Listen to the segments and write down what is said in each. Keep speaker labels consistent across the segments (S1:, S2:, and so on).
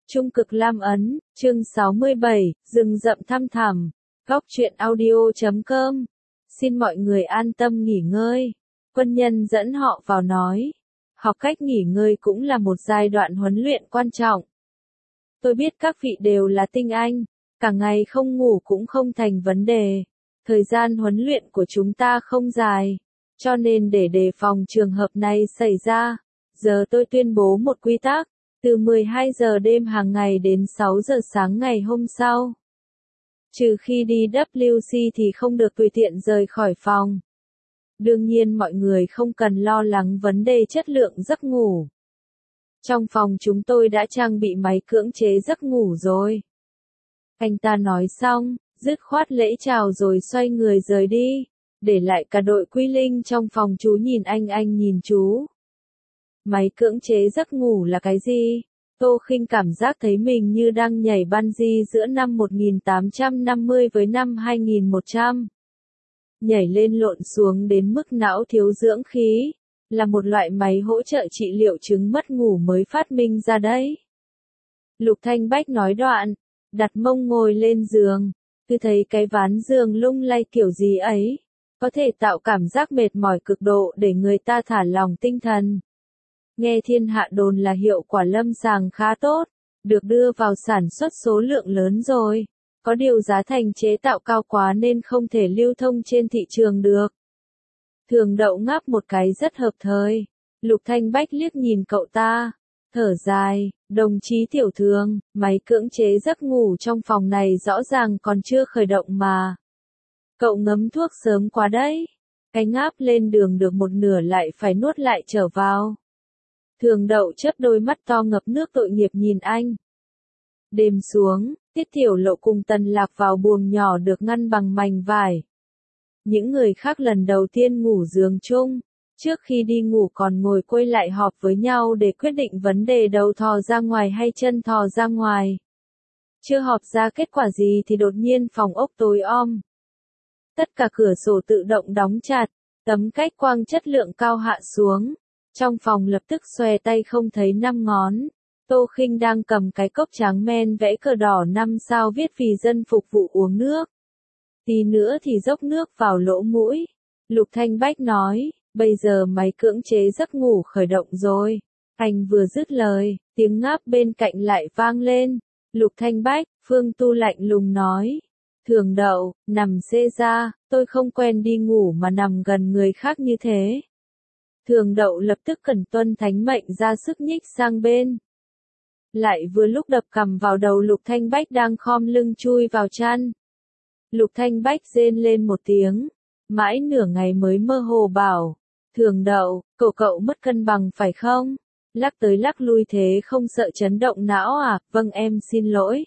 S1: Trung cực Lam Ấn, chương 67, rừng rậm thăm thẳm, góc truyện audio.com. Xin mọi người an tâm nghỉ ngơi. Quân nhân dẫn họ vào nói. Học cách nghỉ ngơi cũng là một giai đoạn huấn luyện quan trọng. Tôi biết các vị đều là tinh anh, cả ngày không ngủ cũng không thành vấn đề. Thời gian huấn luyện của chúng ta không dài, cho nên để đề phòng trường hợp này xảy ra, giờ tôi tuyên bố một quy tắc. Từ 12 giờ đêm hàng ngày đến 6 giờ sáng ngày hôm sau. Trừ khi đi WC thì không được tùy tiện rời khỏi phòng. Đương nhiên mọi người không cần lo lắng vấn đề chất lượng giấc ngủ. Trong phòng chúng tôi đã trang bị máy cưỡng chế giấc ngủ rồi. Anh ta nói xong, dứt khoát lễ chào rồi xoay người rời đi, để lại cả đội Quy Linh trong phòng chú nhìn anh nhìn chú. Máy cưỡng chế giấc ngủ là cái gì? Tô Khinh cảm giác thấy mình như đang nhảy bungee giữa năm 1850 với năm 2100. Nhảy lên lộn xuống đến mức não thiếu dưỡng khí, là một loại máy hỗ trợ trị liệu chứng mất ngủ mới phát minh ra đấy. Lục Thanh Bách nói đoạn, đặt mông ngồi lên giường, cứ thấy cái ván giường lung lay kiểu gì ấy, có thể tạo cảm giác mệt mỏi cực độ để người ta thả lỏng tinh thần. Nghe thiên hạ đồn là hiệu quả lâm sàng khá tốt, được đưa vào sản xuất số lượng lớn rồi. Có điều giá thành chế tạo cao quá nên không thể lưu thông trên thị trường được. Thường Đậu ngáp một cái rất hợp thời. Lục Thanh Bách liếc nhìn cậu ta, thở dài, đồng chí Tiểu Thường, máy cưỡng chế giấc ngủ trong phòng này rõ ràng còn chưa khởi động mà. Cậu ngấm thuốc sớm quá đấy. Cái ngáp lên đường được một nửa lại phải nuốt lại trở vào. Thường Đậu chớp đôi mắt to ngập nước tội nghiệp nhìn anh. Đêm xuống, Tiết Tiểu Lộ cùng Tần Lạc vào buồng nhỏ được ngăn bằng mảnh vải. Những người khác lần đầu tiên ngủ giường chung, trước khi đi ngủ còn ngồi quây lại họp với nhau để quyết định vấn đề đầu thò ra ngoài hay chân thò ra ngoài. Chưa họp ra kết quả gì thì đột nhiên phòng ốc tối om. Tất cả cửa sổ tự động đóng chặt, tấm cách quang chất lượng cao hạ xuống. Trong phòng lập tức xòe tay không thấy 5 ngón. Tô Khinh đang cầm cái cốc trắng men vẽ cờ đỏ 5 sao viết vì dân phục vụ uống nước. Tí nữa thì dốc nước vào lỗ mũi. Lục Thanh Bách nói, bây giờ máy cưỡng chế giấc ngủ khởi động rồi. Anh vừa dứt lời, tiếng ngáp bên cạnh lại vang lên. Lục Thanh Bách, Phương Tu lạnh lùng nói. Thường Đậu, nằm xê ra, tôi không quen đi ngủ mà nằm gần người khác như thế. Thường Đậu lập tức cẩn tuân thánh mệnh ra sức nhích sang bên. Lại vừa lúc đập cằm vào đầu Lục Thanh Bách đang khom lưng chui vào chăn. Lục Thanh Bách rên lên một tiếng, mãi nửa ngày mới mơ hồ bảo, Thường Đậu, cậu mất cân bằng phải không? Lắc tới lắc lui thế không sợ chấn động não à? Vâng em xin lỗi.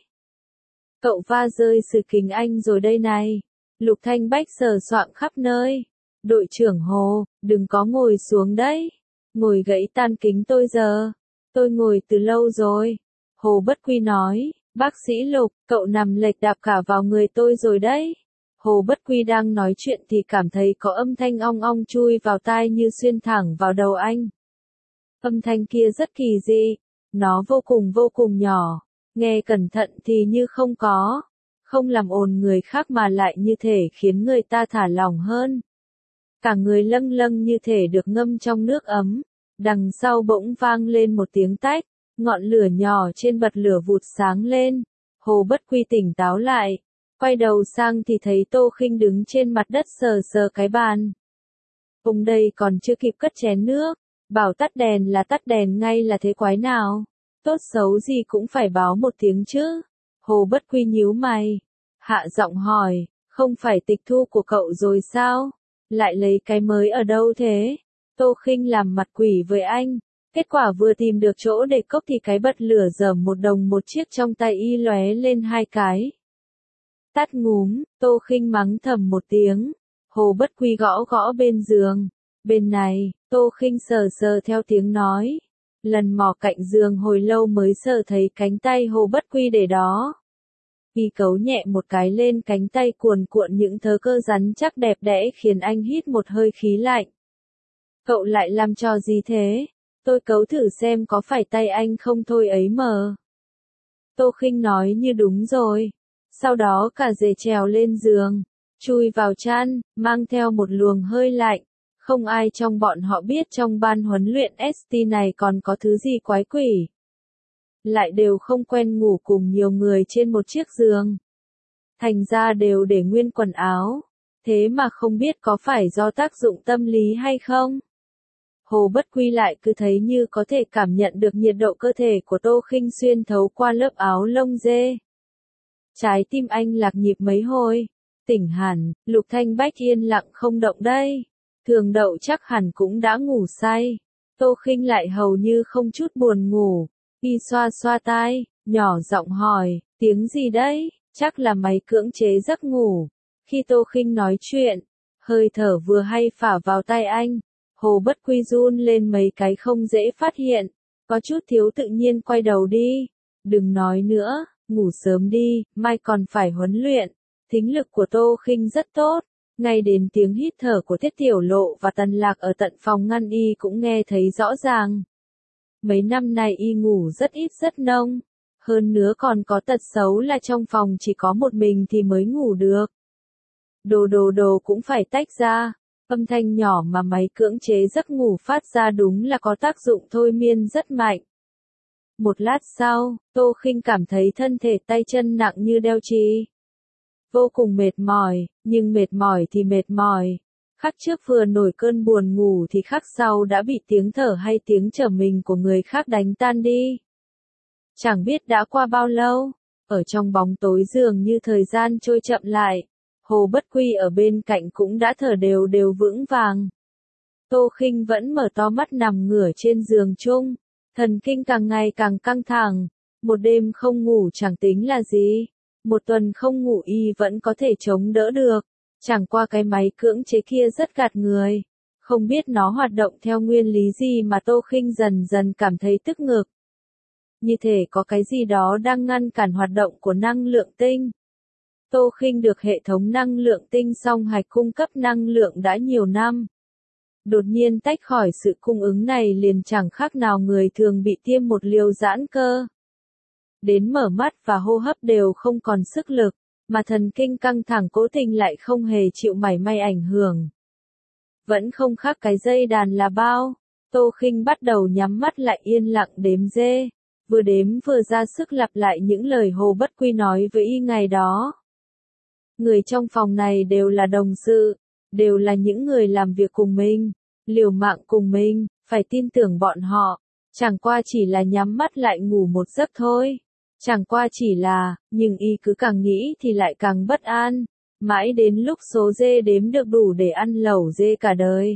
S1: Cậu va rơi sự kính anh rồi đây này. Lục Thanh Bách sờ soạng khắp nơi. Đội trưởng Hồ, đừng có ngồi xuống đấy. Ngồi gãy tan kính tôi giờ. Tôi ngồi từ lâu rồi. Hồ Bất Quy nói, bác sĩ Lục, cậu nằm lệch đạp cả vào người tôi rồi đấy. Hồ Bất Quy đang nói chuyện thì cảm thấy có âm thanh ong ong chui vào tai như xuyên thẳng vào đầu anh. Âm thanh kia rất kỳ dị, nó vô cùng nhỏ, nghe cẩn thận thì như không có, không làm ồn người khác mà lại như thể khiến người ta thả lỏng hơn. Cả người lâng lâng như thể được ngâm trong nước ấm. Đằng sau bỗng vang lên một tiếng tách, ngọn lửa nhỏ trên bật lửa vụt sáng lên. Hồ Bất Quy tỉnh táo lại, quay đầu sang thì thấy Tô Khinh đứng trên mặt đất sờ sờ cái bàn. Ông đây còn chưa kịp cất chén nước, bảo tắt đèn là tắt đèn ngay là thế quái nào, tốt xấu gì cũng phải báo một tiếng chứ. Hồ Bất Quy nhíu mày, hạ giọng hỏi, không phải tịch thu của cậu rồi sao? Lại lấy cái mới ở đâu thế? Tô Khinh làm mặt quỷ với anh, kết quả vừa tìm được chỗ để cốc thì cái bật lửa dởm một đồng một chiếc trong tay y lóe lên hai cái. Tắt ngúm, Tô Khinh mắng thầm một tiếng. Hồ Bất Quy gõ gõ bên giường. Bên này, Tô Khinh sờ sờ theo tiếng nói. Lần mò cạnh giường hồi lâu mới sờ thấy cánh tay Hồ Bất Quy để đó. Y cấu nhẹ một cái lên cánh tay cuồn cuộn những thớ cơ rắn chắc đẹp đẽ khiến anh hít một hơi khí lạnh. Cậu lại làm trò gì thế? Tôi cấu thử xem có phải tay anh không thôi ấy mờ. Tô Khinh nói như đúng rồi. Sau đó cả dề trèo lên giường, chui vào chăn, mang theo một luồng hơi lạnh. Không ai trong bọn họ biết trong ban huấn luyện ST này còn có thứ gì quái quỷ. Lại đều không quen ngủ cùng nhiều người trên một chiếc giường. Thành ra đều để nguyên quần áo. Thế mà không biết có phải do tác dụng tâm lý hay không? Hồ Bất Quy lại cứ thấy như có thể cảm nhận được nhiệt độ cơ thể của Tô Khinh xuyên thấu qua lớp áo lông dê. Trái tim anh lạc nhịp mấy hồi. Tỉnh hẳn, Lục Thanh Bách yên lặng không động đây. Thường Đậu chắc hẳn cũng đã ngủ say. Tô Khinh lại hầu như không chút buồn ngủ. Y xoa xoa tai, nhỏ giọng hỏi, tiếng gì đấy? Chắc là máy cưỡng chế giấc ngủ. Khi Tô Khinh nói chuyện, hơi thở vừa hay phả vào tai anh. Hồ Bất Quy run lên mấy cái không dễ phát hiện. Có chút thiếu tự nhiên quay đầu đi. Đừng nói nữa, ngủ sớm đi, mai còn phải huấn luyện. Thính lực của Tô Khinh rất tốt. Ngay đến tiếng hít thở của Tiết Tiểu Lộ và Tần Lạc ở tận phòng ngăn y cũng nghe thấy rõ ràng. Mấy năm nay y ngủ rất ít rất nông. Hơn nữa còn có tật xấu là trong phòng chỉ có một mình thì mới ngủ được. Đồ cũng phải tách ra. Âm thanh nhỏ mà máy cưỡng chế giấc ngủ phát ra đúng là có tác dụng thôi miên rất mạnh. Một lát sau, Tô Khinh cảm thấy thân thể tay chân nặng như đeo chì. Vô cùng mệt mỏi, nhưng mệt mỏi thì mệt mỏi. Khắc trước vừa nổi cơn buồn ngủ thì khắc sau đã bị tiếng thở hay tiếng trở mình của người khác đánh tan đi. Chẳng biết đã qua bao lâu, ở trong bóng tối dường như thời gian trôi chậm lại. Hồ Bất Quy ở bên cạnh cũng đã thở đều đều vững vàng. Tô Khinh vẫn mở to mắt nằm ngửa trên giường chung, thần kinh càng ngày càng căng thẳng. Một đêm không ngủ chẳng tính là gì, một tuần không ngủ y vẫn có thể chống đỡ được. Chẳng qua cái máy cưỡng chế kia rất gạt người. Không biết nó hoạt động theo nguyên lý gì mà Tô Khinh dần dần cảm thấy tức ngực. Như thể có cái gì đó đang ngăn cản hoạt động của năng lượng tinh. Tô Khinh được hệ thống năng lượng tinh song hạch cung cấp năng lượng đã nhiều năm. Đột nhiên tách khỏi sự cung ứng này liền chẳng khác nào người thường bị tiêm một liều giãn cơ. Đến mở mắt và hô hấp đều không còn sức lực, mà thần kinh căng thẳng cố tình lại không hề chịu mảy may ảnh hưởng. Vẫn không khác cái dây đàn là bao. Tô Khinh bắt đầu nhắm mắt lại yên lặng đếm dê. Vừa đếm vừa ra sức lặp lại những lời Hồ Bất Quy nói với y ngày đó. Người trong phòng này đều là đồng sự, đều là những người làm việc cùng mình, liều mạng cùng mình, phải tin tưởng bọn họ. Chẳng qua chỉ là nhắm mắt lại ngủ một giấc thôi. Chẳng qua chỉ là, nhưng y cứ càng nghĩ thì lại càng bất an. Mãi đến lúc số dê đếm được đủ để ăn lẩu dê cả đời.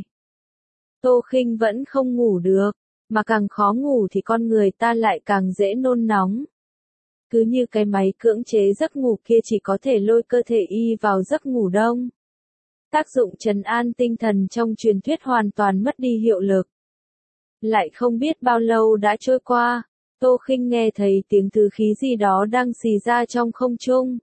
S1: Tô Khinh vẫn không ngủ được, mà càng khó ngủ thì con người ta lại càng dễ nôn nóng. Cứ như cái máy cưỡng chế giấc ngủ kia chỉ có thể lôi cơ thể y vào giấc ngủ đông. Tác dụng trấn an tinh thần trong truyền thuyết hoàn toàn mất đi hiệu lực. Lại không biết bao lâu đã trôi qua, Tô Khinh nghe thấy tiếng thứ khí gì đó đang xì ra trong không trung.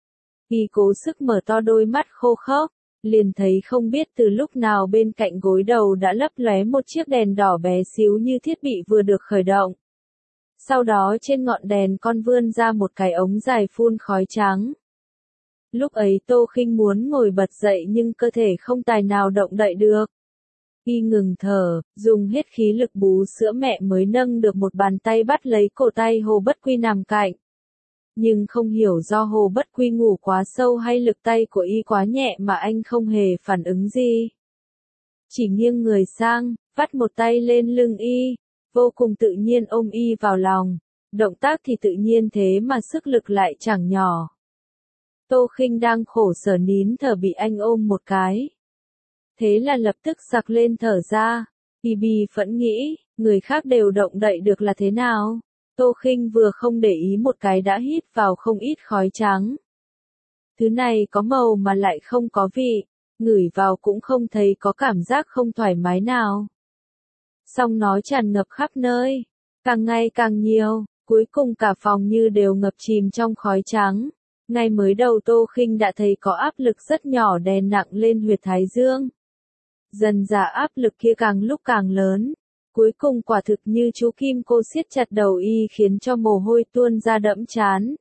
S1: Y cố sức mở to đôi mắt khô khốc, liền thấy không biết từ lúc nào bên cạnh gối đầu đã lấp lóe một chiếc đèn đỏ bé xíu như thiết bị vừa được khởi động. Sau đó trên ngọn đèn con vươn ra một cái ống dài phun khói trắng. Lúc ấy Tô Khinh muốn ngồi bật dậy nhưng cơ thể không tài nào động đậy được. Y ngừng thở, dùng hết khí lực bú sữa mẹ mới nâng được một bàn tay bắt lấy cổ tay Hồ Bất Quy nằm cạnh. Nhưng không hiểu do Hồ Bất Quy ngủ quá sâu hay lực tay của y quá nhẹ mà anh không hề phản ứng gì. Chỉ nghiêng người sang, vắt một tay lên lưng y, vô cùng tự nhiên ôm y vào lòng. Động tác thì tự nhiên thế mà sức lực lại chẳng nhỏ. Tô Khinh đang khổ sở nín thở bị anh ôm một cái. Thế là lập tức sặc lên thở ra. Y bi phẫn nghĩ, người khác đều động đậy được là thế nào? Tô Khinh vừa không để ý một cái đã hít vào không ít khói trắng. Thứ này có màu mà lại không có vị, ngửi vào cũng không thấy có cảm giác không thoải mái nào. Song nó tràn ngập khắp nơi, càng ngày càng nhiều, cuối cùng cả phòng như đều ngập chìm trong khói trắng. Ngay mới đầu Tô Khinh đã thấy có áp lực rất nhỏ đè nặng lên huyệt thái dương. Dần dà áp lực kia càng lúc càng lớn, Cuối cùng quả thực như chú kim cô siết chặt đầu y khiến cho mồ hôi tuôn ra đẫm trán.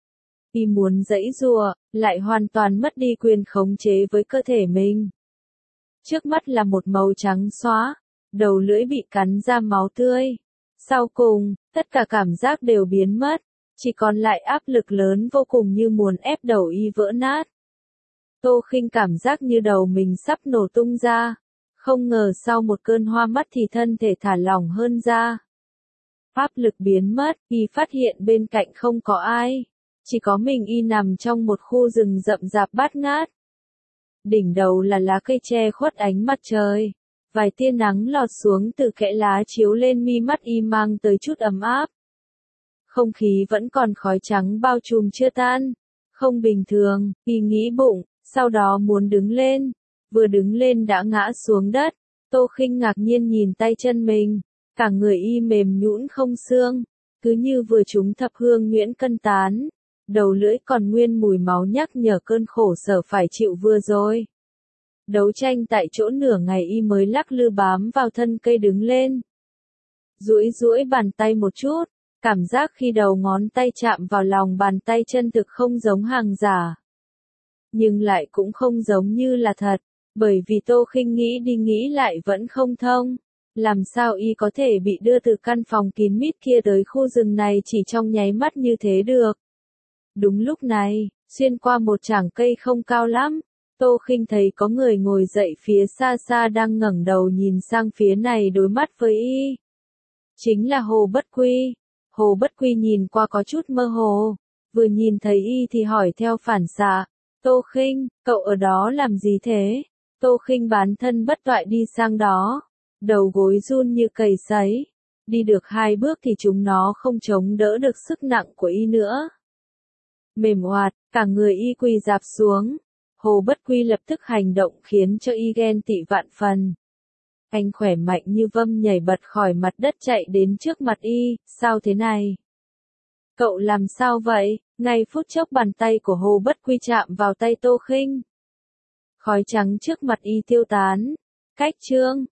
S1: Y muốn giãy giụa, lại hoàn toàn mất đi quyền khống chế với cơ thể mình. Trước mắt là một màu trắng xóa, đầu lưỡi bị cắn ra máu tươi. Sau cùng, tất cả cảm giác đều biến mất, chỉ còn lại áp lực lớn vô cùng như muốn ép đầu y vỡ nát. Tô Khinh cảm giác như đầu mình sắp nổ tung ra. Không ngờ sau một cơn hoa mắt thì thân thể thả lỏng hơn ra. Áp lực biến mất, y phát hiện bên cạnh không có ai. Chỉ có mình y nằm trong một khu rừng rậm rạp bát ngát. Đỉnh đầu là lá cây che khuất ánh mặt trời. Vài tia nắng lọt xuống từ kẽ lá chiếu lên mi mắt y mang tới chút ấm áp. Không khí vẫn còn khói trắng bao trùm chưa tan. Không bình thường, y nghĩ bụng, sau đó muốn đứng lên. Vừa đứng lên đã ngã xuống đất. Tô Khinh ngạc nhiên nhìn tay chân mình. Cả người y mềm nhũn không xương. Cứ như vừa trúng thập hương nhuyễn cân tán. Đầu lưỡi còn nguyên mùi máu nhắc nhở cơn khổ sở phải chịu vừa rồi. Đấu tranh tại chỗ nửa ngày y mới lắc lư bám vào thân cây đứng lên. Duỗi bàn tay một chút. Cảm giác khi đầu ngón tay chạm vào lòng bàn tay chân thực không giống hàng giả. Nhưng lại cũng không giống như là thật. Bởi vì Tô Khinh nghĩ đi nghĩ lại vẫn không thông. Làm sao y có thể bị đưa từ căn phòng kín mít kia tới khu rừng này chỉ trong nháy mắt như thế được. Đúng lúc này, xuyên qua một chảng cây không cao lắm, Tô Khinh thấy có người ngồi dậy phía xa xa đang ngẩng đầu nhìn sang phía này đối mắt với y. Chính là Hồ Bất Quy. Hồ Bất Quy nhìn qua có chút mơ hồ, vừa nhìn thấy y thì hỏi theo phản xạ, Tô Khinh, cậu ở đó làm gì thế? Tô Khinh bán thân bất toại đi sang đó, đầu gối run như cầy sấy, đi được 2 bước thì chúng nó không chống đỡ được sức nặng của y nữa. Mềm oạt, cả người y quỳ rạp xuống. Hồ Bất Quy lập tức hành động khiến cho y ghen tị vạn phần. Anh khỏe mạnh như vâm nhảy bật khỏi mặt đất chạy đến trước mặt y, sao thế này? Cậu làm sao vậy? Ngay phút chốc bàn tay của Hồ Bất Quy chạm vào tay Tô Khinh. Khói trắng trước mặt y tiêu tán. Cách chương